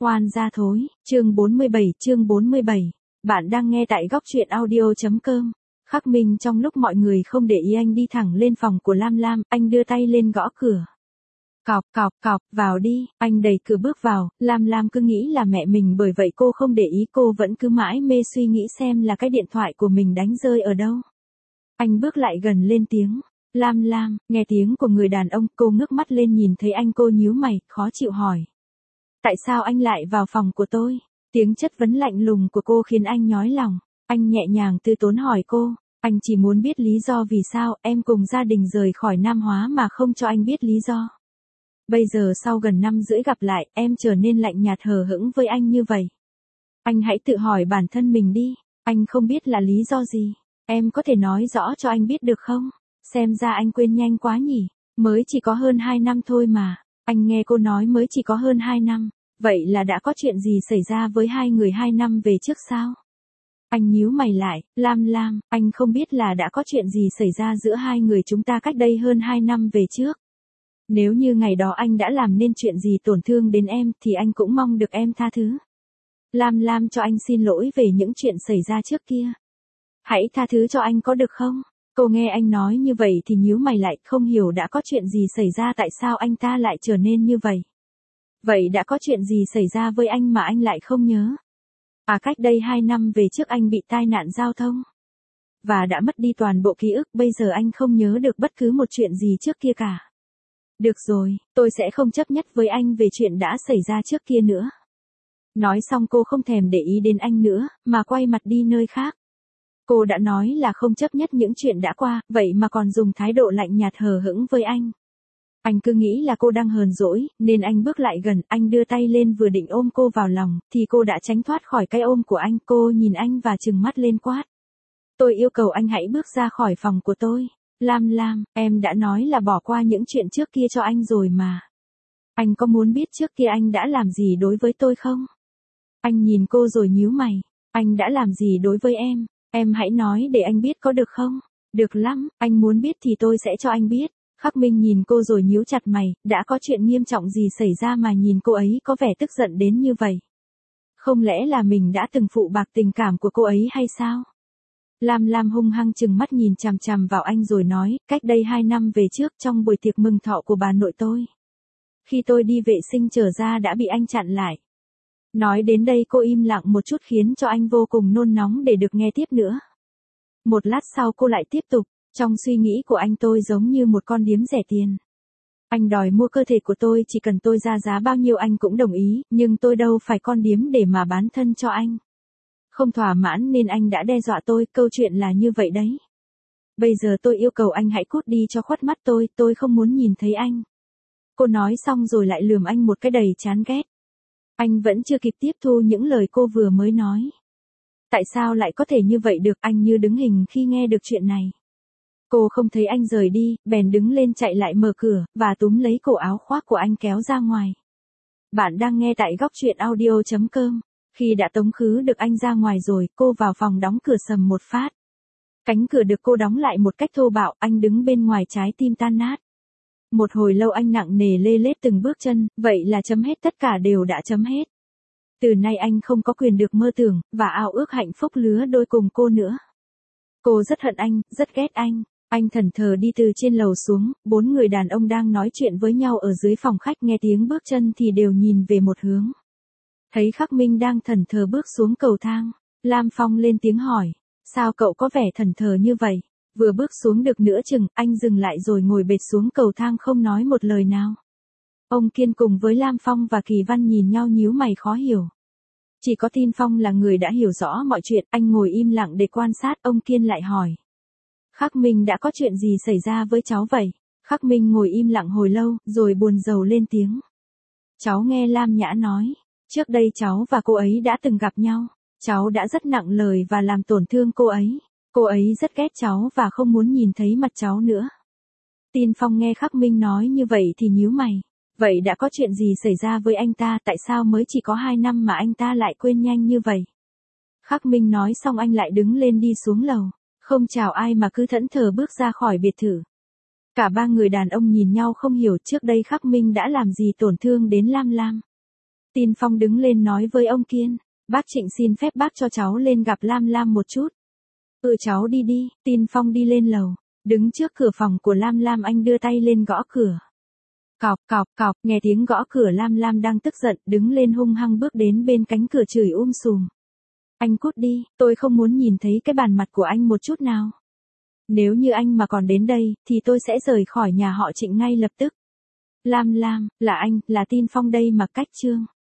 Oan gia thối, chương 47, bạn đang nghe tại góc truyện audio.com. Khắc Minh trong lúc mọi người không để ý anh đi thẳng lên phòng của Lam Lam, anh đưa tay lên gõ cửa. Cọp cọp cọp, vào đi, anh đẩy cửa bước vào, Lam Lam cứ nghĩ là mẹ mình bởi vậy cô không để ý, cô vẫn cứ mãi mê suy nghĩ xem là cái điện thoại của mình đánh rơi ở đâu. Anh bước lại gần lên tiếng. Lam Lam, nghe tiếng của người đàn ông, cô ngước mắt lên nhìn thấy anh, cô nhíu mày, khó chịu hỏi. Tại sao anh lại vào phòng của tôi? Tiếng chất vấn lạnh lùng của cô khiến anh nhói lòng. Anh nhẹ nhàng từ tốn hỏi cô, anh chỉ muốn biết lý do vì sao em cùng gia đình rời khỏi Nam Hóa mà không cho anh biết lý do. Bây giờ sau gần 5 rưỡi gặp lại, em trở nên lạnh nhạt hờ hững với anh như vậy. Anh hãy tự hỏi bản thân mình đi, anh không biết là lý do gì. Em có thể nói rõ cho anh biết được không? Xem ra anh quên nhanh quá nhỉ, mới chỉ có hơn 2 năm thôi mà. Anh nghe cô nói mới chỉ có hơn 2 năm, vậy là đã có chuyện gì xảy ra với hai người 2 năm về trước sao? Anh nhíu mày lại, Lam Lam, anh không biết là đã có chuyện gì xảy ra giữa hai người chúng ta cách đây hơn 2 năm về trước. Nếu như ngày đó anh đã làm nên chuyện gì tổn thương đến em thì anh cũng mong được em tha thứ. Lam Lam, cho anh xin lỗi về những chuyện xảy ra trước kia. Hãy tha thứ cho anh có được không? Cô nghe anh nói như vậy thì nhíu mày lại, không hiểu đã có chuyện gì xảy ra, tại sao anh ta lại trở nên như vậy. Vậy đã có chuyện gì xảy ra với anh mà anh lại không nhớ? À, cách đây 2 năm về trước anh bị tai nạn giao thông. Và đã mất đi toàn bộ ký ức, bây giờ anh không nhớ được bất cứ một chuyện gì trước kia cả. Được rồi, tôi sẽ không chấp nhất với anh về chuyện đã xảy ra trước kia nữa. Nói xong cô không thèm để ý đến anh nữa, mà quay mặt đi nơi khác. Cô đã nói là không chấp nhất những chuyện đã qua, vậy mà còn dùng thái độ lạnh nhạt hờ hững với anh. Anh cứ nghĩ là cô đang hờn dỗi, nên anh bước lại gần, anh đưa tay lên vừa định ôm cô vào lòng, thì cô đã tránh thoát khỏi cái ôm của anh. Cô nhìn anh và trừng mắt lên quát. Tôi yêu cầu anh hãy bước ra khỏi phòng của tôi. Lam Lam, em đã nói là bỏ qua những chuyện trước kia cho anh rồi mà. Anh có muốn biết trước kia anh đã làm gì đối với tôi không? Anh nhìn cô rồi nhíu mày. Anh đã làm gì đối với em? Em hãy nói để anh biết có được không? Được lắm, anh muốn biết thì tôi sẽ cho anh biết. Khắc Minh nhìn cô rồi nhíu chặt mày, đã có chuyện nghiêm trọng gì xảy ra mà nhìn cô ấy có vẻ tức giận đến như vậy? Không lẽ là mình đã từng phụ bạc tình cảm của cô ấy hay sao? Lam Lam hung hăng trừng mắt nhìn chằm chằm vào anh rồi nói, cách đây 2 năm về trước trong buổi tiệc mừng thọ của bà nội tôi. Khi tôi đi vệ sinh trở ra đã bị anh chặn lại. Nói đến đây cô im lặng một chút khiến cho anh vô cùng nôn nóng để được nghe tiếp nữa. Một lát sau cô lại tiếp tục, trong suy nghĩ của anh tôi giống như một con điếm rẻ tiền. Anh đòi mua cơ thể của tôi, chỉ cần tôi ra giá bao nhiêu anh cũng đồng ý, nhưng tôi đâu phải con điếm để mà bán thân cho anh. Không thỏa mãn nên anh đã đe dọa tôi, câu chuyện là như vậy đấy. Bây giờ tôi yêu cầu anh hãy cút đi cho khuất mắt tôi không muốn nhìn thấy anh. Cô nói xong rồi lại lườm anh một cái đầy chán ghét. Anh vẫn chưa kịp tiếp thu những lời cô vừa mới nói. Tại sao lại có thể như vậy được, anh như đứng hình khi nghe được chuyện này. Cô không thấy anh rời đi, bèn đứng lên chạy lại mở cửa, và túm lấy cổ áo khoác của anh kéo ra ngoài. Bạn đang nghe tại góc truyện audio.com. Khi đã tống khứ được anh ra ngoài rồi, cô vào phòng đóng cửa sầm một phát. Cánh cửa được cô đóng lại một cách thô bạo, anh đứng bên ngoài trái tim tan nát. Một hồi lâu anh nặng nề lê lết từng bước chân, vậy là chấm hết, tất cả đều đã chấm hết. Từ nay anh không có quyền được mơ tưởng, và ao ước hạnh phúc lứa đôi cùng cô nữa. Cô rất hận anh, rất ghét anh. Anh thẫn thờ đi từ trên lầu xuống, 4 người đàn ông đang nói chuyện với nhau ở dưới phòng khách nghe tiếng bước chân thì đều nhìn về một hướng. Thấy Khắc Minh đang thẫn thờ bước xuống cầu thang, Lam Phong lên tiếng hỏi, sao cậu có vẻ thẫn thờ như vậy? Vừa bước xuống được nửa chừng, anh dừng lại rồi ngồi bệt xuống cầu thang không nói một lời nào. Ông Kiên cùng với Lam Phong và Kỳ Văn nhìn nhau nhíu mày khó hiểu. Chỉ có Tin Phong là người đã hiểu rõ mọi chuyện, anh ngồi im lặng để quan sát, ông Kiên lại hỏi. Khắc Minh, đã có chuyện gì xảy ra với cháu vậy? Khắc Minh ngồi im lặng hồi lâu, rồi buồn rầu lên tiếng. Cháu nghe Lam Nhã nói, trước đây cháu và cô ấy đã từng gặp nhau, cháu đã rất nặng lời và làm tổn thương cô ấy. Cô ấy rất ghét cháu và không muốn nhìn thấy mặt cháu nữa. Tin Phong nghe Khắc Minh nói như vậy thì nhíu mày. Vậy đã có chuyện gì xảy ra với anh ta, tại sao mới chỉ có 2 năm mà anh ta lại quên nhanh như vậy? Khắc Minh nói xong anh lại đứng lên đi xuống lầu, không chào ai mà cứ thẫn thờ bước ra khỏi biệt thự. Cả 3 người đàn ông nhìn nhau không hiểu, trước đây Khắc Minh đã làm gì tổn thương đến Lam Lam. Tin Phong đứng lên nói với ông Kiên, bác Trịnh xin phép bác cho cháu lên gặp Lam Lam một chút. Cháu đi đi, Tin Phong đi lên lầu, đứng trước cửa phòng của Lam Lam anh đưa tay lên gõ cửa. Cọc cọc cọc, nghe tiếng gõ cửa Lam Lam đang tức giận, đứng lên hung hăng bước đến bên cánh cửa chửi sùm. Anh cút đi, tôi không muốn nhìn thấy cái bàn mặt của anh một chút nào. Nếu như anh mà còn đến đây, thì tôi sẽ rời khỏi nhà họ Trịnh ngay lập tức. Lam Lam, là anh, là Tin Phong đây mà cách Trương.